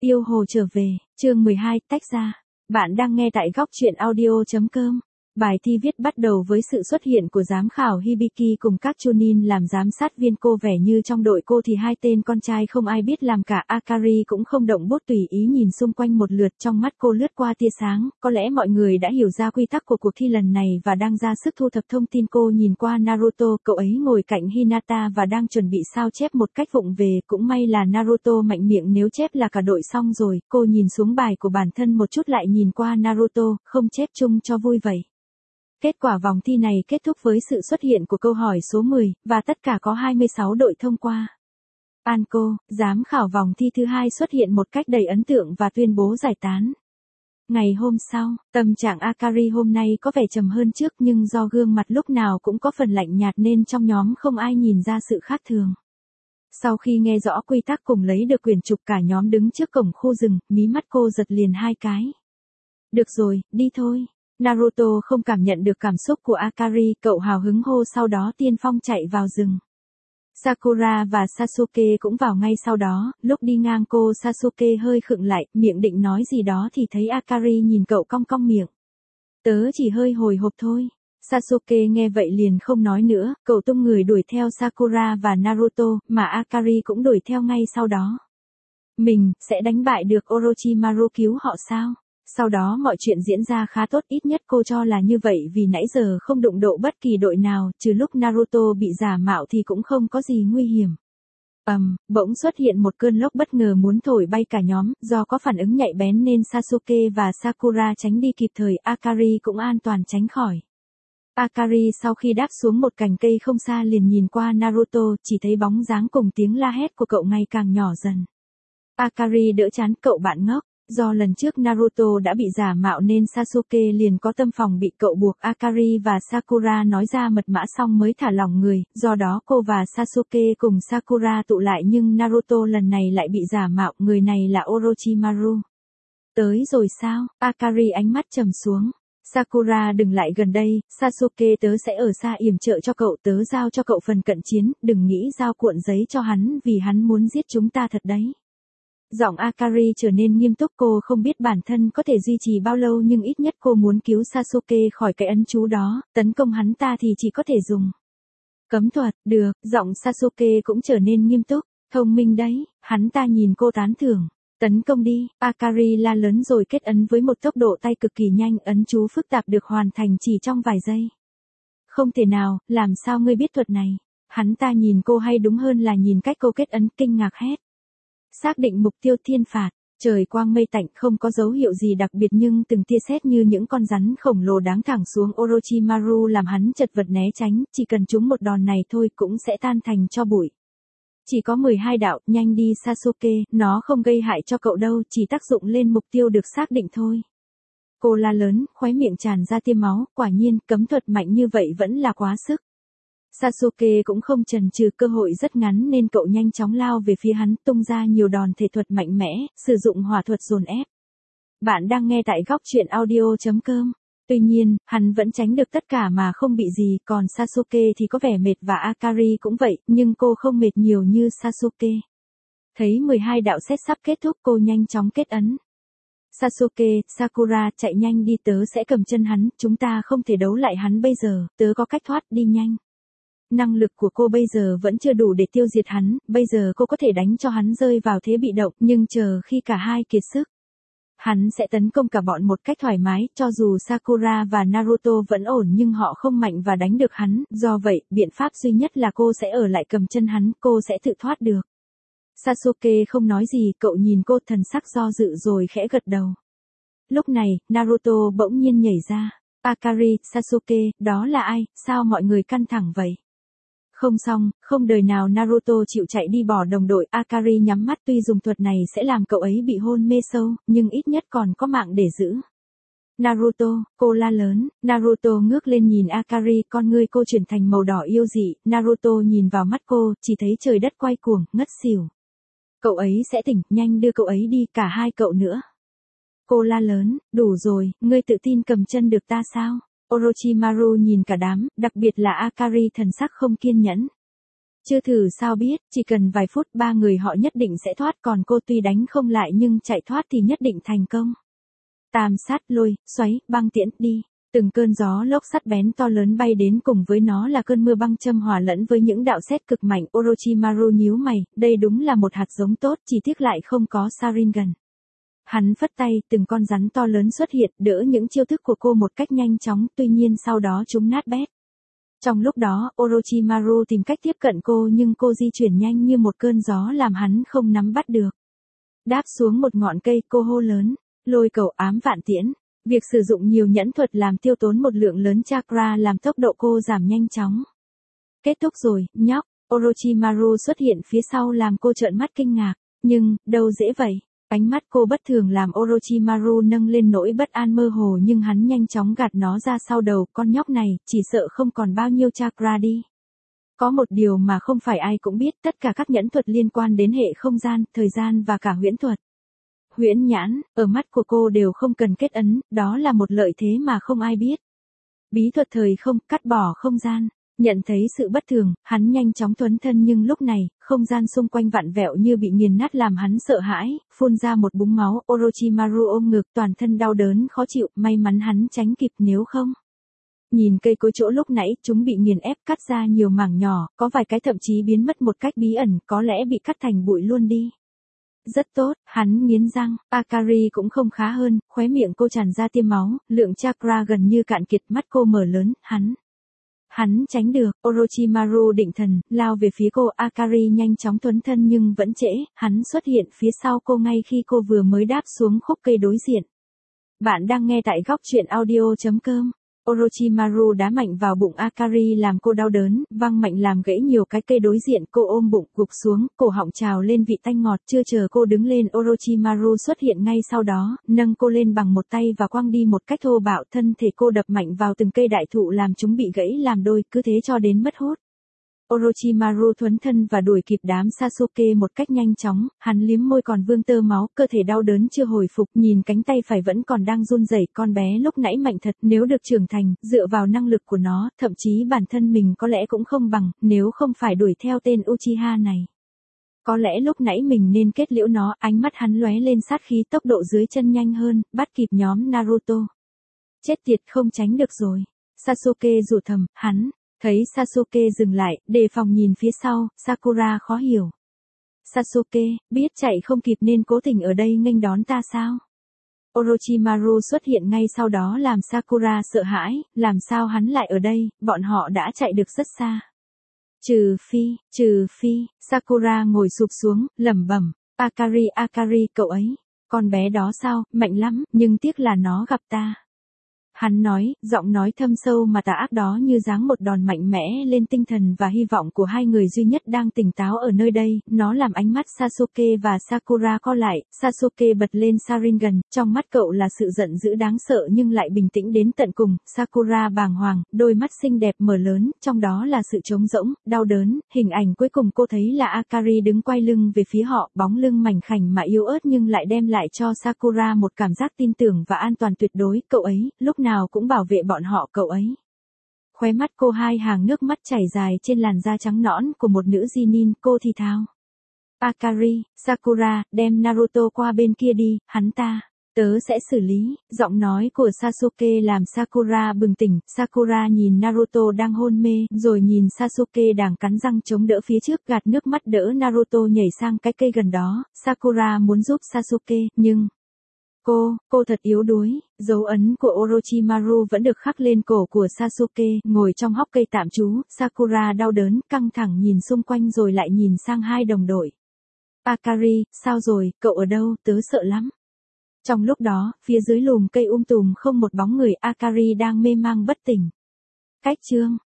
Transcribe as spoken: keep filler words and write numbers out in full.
Yêu hồ trở về, chương mười hai, tách ra. Bạn đang nghe tại góc truyện audio chấm com. Bài thi viết bắt đầu với sự xuất hiện của giám khảo Hibiki cùng các Chunin làm giám sát viên. Cô vẻ như trong đội cô thì hai tên con trai không ai biết làm cả. Akari cũng không động bút, tùy ý nhìn xung quanh một lượt, trong mắt cô lướt qua tia sáng. Có lẽ mọi người đã hiểu ra quy tắc của cuộc thi lần này và đang ra sức thu thập thông tin. Cô nhìn qua Naruto, cậu ấy ngồi cạnh Hinata và đang chuẩn bị sao chép một cách vụng về. Cũng may là Naruto mạnh miệng, nếu chép là cả đội xong rồi. Cô nhìn xuống bài của bản thân một chút lại nhìn qua Naruto, không chép chung cho vui vậy. Kết quả vòng thi này kết thúc với sự xuất hiện của câu hỏi số mười, và tất cả có hai mươi sáu đội thông qua. Anko, giám khảo vòng thi thứ hai xuất hiện một cách đầy ấn tượng và tuyên bố giải tán. Ngày hôm sau, tâm trạng Akari hôm nay có vẻ trầm hơn trước, nhưng do gương mặt lúc nào cũng có phần lạnh nhạt nên trong nhóm không ai nhìn ra sự khác thường. Sau khi nghe rõ quy tắc cùng lấy được quyển trục, cả nhóm đứng trước cổng khu rừng, mí mắt cô giật liền hai cái. Được rồi, đi thôi. Naruto không cảm nhận được cảm xúc của Akari, cậu hào hứng hô, sau đó tiên phong chạy vào rừng. Sakura và Sasuke cũng vào ngay sau đó. Lúc đi ngang cô, Sasuke hơi khựng lại, miệng định nói gì đó thì thấy Akari nhìn cậu cong cong miệng. Tớ chỉ hơi hồi hộp thôi. Sasuke nghe vậy liền không nói nữa, cậu tung người đuổi theo Sakura và Naruto, mà Akari cũng đuổi theo ngay sau đó. Mình sẽ đánh bại được Orochimaru cứu họ sao? Sau đó mọi chuyện diễn ra khá tốt, ít nhất cô cho là như vậy, vì nãy giờ không đụng độ bất kỳ đội nào, trừ lúc Naruto bị giả mạo thì cũng không có gì nguy hiểm. Ầm, um, bỗng xuất hiện một cơn lốc bất ngờ muốn thổi bay cả nhóm, do có phản ứng nhạy bén nên Sasuke và Sakura tránh đi kịp thời, Akari cũng an toàn tránh khỏi. Akari sau khi đáp xuống một cành cây không xa liền nhìn qua Naruto, chỉ thấy bóng dáng cùng tiếng la hét của cậu ngày càng nhỏ dần. Akari đỡ chán, cậu bạn ngốc. Do lần trước Naruto đã bị giả mạo nên Sasuke liền có tâm phòng bị, cậu buộc Akari và Sakura nói ra mật mã xong mới thả lỏng người, do đó cô và Sasuke cùng Sakura tụ lại, nhưng Naruto lần này lại bị giả mạo, người này là Orochimaru. Tới rồi sao? Akari ánh mắt trầm xuống. Sakura đừng lại gần đây, Sasuke tớ sẽ ở xa yểm trợ cho cậu, tớ giao cho cậu phần cận chiến, đừng nghĩ giao cuộn giấy cho hắn vì hắn muốn giết chúng ta thật đấy. Giọng Akari trở nên nghiêm túc, cô không biết bản thân có thể duy trì bao lâu nhưng ít nhất cô muốn cứu Sasuke khỏi cái ấn chú đó, tấn công hắn ta thì chỉ có thể dùng cấm thuật, được, giọng Sasuke cũng trở nên nghiêm túc, thông minh đấy, hắn ta nhìn cô tán thưởng, tấn công đi, Akari la lớn rồi kết ấn với một tốc độ tay cực kỳ nhanh, ấn chú phức tạp được hoàn thành chỉ trong vài giây. Không thể nào, làm sao ngươi biết thuật này? Hắn ta nhìn cô, hay đúng hơn là nhìn cách cô kết ấn, kinh ngạc hét. Xác định mục tiêu, thiên phạt. Trời quang mây tạnh, không có dấu hiệu gì đặc biệt nhưng từng tia sét như những con rắn khổng lồ đáng thẳng xuống Orochimaru làm hắn chật vật né tránh, chỉ cần trúng một đòn này thôi cũng sẽ tan thành tro bụi. Chỉ có mười hai đạo, nhanh đi Sasuke, nó không gây hại cho cậu đâu, chỉ tác dụng lên mục tiêu được xác định thôi. Cô la lớn, khóe miệng tràn ra tia máu, quả nhiên, cấm thuật mạnh như vậy vẫn là quá sức. Sasuke cũng không chần chừ, cơ hội rất ngắn nên cậu nhanh chóng lao về phía hắn, tung ra nhiều đòn thể thuật mạnh mẽ, sử dụng hỏa thuật dồn ép. Bạn đang nghe tại góc truyện audio chấm com. Tuy nhiên, hắn vẫn tránh được tất cả mà không bị gì, còn Sasuke thì có vẻ mệt và Akari cũng vậy, nhưng cô không mệt nhiều như Sasuke. Thấy mười hai đạo xét sắp kết thúc, cô nhanh chóng kết ấn. Sasuke, Sakura, chạy nhanh đi, tớ sẽ cầm chân hắn, chúng ta không thể đấu lại hắn bây giờ, tớ có cách thoát, đi nhanh. Năng lực của cô bây giờ vẫn chưa đủ để tiêu diệt hắn, bây giờ cô có thể đánh cho hắn rơi vào thế bị động, nhưng chờ khi cả hai kiệt sức, hắn sẽ tấn công cả bọn một cách thoải mái, cho dù Sakura và Naruto vẫn ổn nhưng họ không mạnh và đánh được hắn, do vậy, biện pháp duy nhất là cô sẽ ở lại cầm chân hắn, cô sẽ tự thoát được. Sasuke không nói gì, cậu nhìn cô, thần sắc do dự rồi khẽ gật đầu. Lúc này, Naruto bỗng nhiên nhảy ra. Akari, Sasuke, đó là ai, sao mọi người căng thẳng vậy? Không xong, không đời nào Naruto chịu chạy đi bỏ đồng đội, Akari nhắm mắt, tuy dùng thuật này sẽ làm cậu ấy bị hôn mê sâu, nhưng ít nhất còn có mạng để giữ. Naruto, cô la lớn, Naruto ngước lên nhìn Akari, con ngươi cô chuyển thành màu đỏ yêu dị, Naruto nhìn vào mắt cô, chỉ thấy trời đất quay cuồng, ngất xỉu. Cậu ấy sẽ tỉnh, nhanh đưa cậu ấy đi, cả hai cậu nữa. Cô la lớn, đủ rồi, ngươi tự tin cầm chân được ta sao? Orochimaru nhìn cả đám, đặc biệt là Akari, thần sắc không kiên nhẫn. Chưa thử sao biết, chỉ cần vài phút ba người họ nhất định sẽ thoát, còn cô tuy đánh không lại nhưng chạy thoát thì nhất định thành công. Tam sát, lôi, xoáy, băng tiễn, đi. Từng cơn gió lốc sắt bén to lớn bay đến, cùng với nó là cơn mưa băng châm hòa lẫn với những đạo sét cực mạnh. Orochimaru nhíu mày, đây đúng là một hạt giống tốt, chỉ tiếc lại không có Sharingan. Hắn phất tay, từng con rắn to lớn xuất hiện, đỡ những chiêu thức của cô một cách nhanh chóng, tuy nhiên sau đó chúng nát bét. Trong lúc đó, Orochimaru tìm cách tiếp cận cô nhưng cô di chuyển nhanh như một cơn gió làm hắn không nắm bắt được. Đáp xuống một ngọn cây, cô hô lớn, lôi cầu ám vạn tiễn. Việc sử dụng nhiều nhẫn thuật làm tiêu tốn một lượng lớn chakra làm tốc độ cô giảm nhanh chóng. Kết thúc rồi, nhóc. Orochimaru xuất hiện phía sau làm cô trợn mắt kinh ngạc. Nhưng, đâu dễ vậy. Ánh mắt cô bất thường làm Orochimaru nâng lên nỗi bất an mơ hồ, nhưng hắn nhanh chóng gạt nó ra sau đầu. Con nhóc này, chỉ sợ không còn bao nhiêu chakra đi. Có một điều mà không phải ai cũng biết, tất cả các nhẫn thuật liên quan đến hệ không gian, thời gian và cả huyễn thuật. Huyễn nhãn, ở mắt của cô đều không cần kết ấn, đó là một lợi thế mà không ai biết. Bí thuật thời không, cắt bỏ không gian. Nhận thấy sự bất thường, hắn nhanh chóng thuấn thân, nhưng lúc này, không gian xung quanh vặn vẹo như bị nghiền nát làm hắn sợ hãi, phun ra một búng máu. Orochimaru ôm ngực, toàn thân đau đớn khó chịu, may mắn hắn tránh kịp, nếu không. Nhìn cây cối chỗ lúc nãy, chúng bị nghiền ép cắt ra nhiều mảng nhỏ, có vài cái thậm chí biến mất một cách bí ẩn, có lẽ bị cắt thành bụi luôn đi. Rất tốt, hắn nghiến răng. Akari cũng không khá hơn, khóe miệng cô tràn ra tia máu, lượng chakra gần như cạn kiệt, mắt cô mở lớn, hắn. Hắn tránh được. Orochimaru định thần, lao về phía cô. Akari nhanh chóng thuấn thân nhưng vẫn trễ, hắn xuất hiện phía sau cô ngay khi cô vừa mới đáp xuống khúc cây đối diện. Bạn đang nghe tại góc truyện audio chấm com. Orochimaru đá mạnh vào bụng Akari làm cô đau đớn, văng mạnh làm gãy nhiều cái cây đối diện, cô ôm bụng, gục xuống, cổ họng trào lên vị tanh ngọt. Chưa chờ cô đứng lên, Orochimaru xuất hiện ngay sau đó, nâng cô lên bằng một tay và quăng đi một cách thô bạo, thân thể cô đập mạnh vào từng cây đại thụ làm chúng bị gãy làm đôi, cứ thế cho đến mất hút. Orochimaru thuấn thân và đuổi kịp đám Sasuke một cách nhanh chóng, hắn liếm môi còn vương tơ máu, cơ thể đau đớn chưa hồi phục, nhìn cánh tay phải vẫn còn đang run rẩy, con bé lúc nãy mạnh thật, nếu được trưởng thành, dựa vào năng lực của nó, thậm chí bản thân mình có lẽ cũng không bằng, nếu không phải đuổi theo tên Uchiha này. Có lẽ lúc nãy mình nên kết liễu nó. Ánh mắt hắn lóe lên sát khí, tốc độ dưới chân nhanh hơn, bắt kịp nhóm Naruto. Chết tiệt, không tránh được rồi. Sasuke rủa thầm, hắn. Thấy Sasuke dừng lại, đề phòng nhìn phía sau, Sakura khó hiểu. Sasuke, biết chạy không kịp nên cố tình ở đây nghênh đón ta sao? Orochimaru xuất hiện ngay sau đó làm Sakura sợ hãi, làm sao hắn lại ở đây, bọn họ đã chạy được rất xa. Trừ phi, trừ phi, Sakura ngồi sụp xuống, lẩm bẩm, Akari Akari cậu ấy, con bé đó sao, mạnh lắm, nhưng tiếc là nó gặp ta. Hắn nói, giọng nói thâm sâu mà tà ác đó như giáng một đòn mạnh mẽ lên tinh thần và hy vọng của hai người duy nhất đang tỉnh táo ở nơi đây. Nó làm ánh mắt Sasuke và Sakura co lại. Sasuke bật lên Sharingan, trong mắt cậu là sự giận dữ đáng sợ nhưng lại bình tĩnh đến tận cùng. Sakura bàng hoàng, đôi mắt xinh đẹp mở lớn, trong đó là sự trống rỗng, đau đớn. Hình ảnh cuối cùng cô thấy là Akari đứng quay lưng về phía họ, bóng lưng mảnh khảnh mà yếu ớt nhưng lại đem lại cho Sakura một cảm giác tin tưởng và an toàn tuyệt đối. Cậu ấy, lúc nào cũng bảo vệ bọn họ, cậu ấy. Khóe mắt cô hai hàng nước mắt chảy dài trên làn da trắng nõn của một nữ Genin, cô thì thào. Akari, Sakura, đem Naruto qua bên kia đi, hắn ta, tớ sẽ xử lý. Giọng nói của Sasuke làm Sakura bừng tỉnh. Sakura nhìn Naruto đang hôn mê, rồi nhìn Sasuke đang cắn răng chống đỡ phía trước, gạt nước mắt đỡ Naruto nhảy sang cái cây gần đó. Sakura muốn giúp Sasuke, nhưng... Cô, cô thật yếu đuối. Dấu ấn của Orochimaru vẫn được khắc lên cổ của Sasuke, ngồi trong hốc cây tạm trú. Sakura đau đớn, căng thẳng nhìn xung quanh rồi lại nhìn sang hai đồng đội. Akari, sao rồi, cậu ở đâu, tớ sợ lắm. Trong lúc đó, phía dưới lùm cây um tùm không một bóng người, Akari đang mê mang bất tỉnh. Cách chương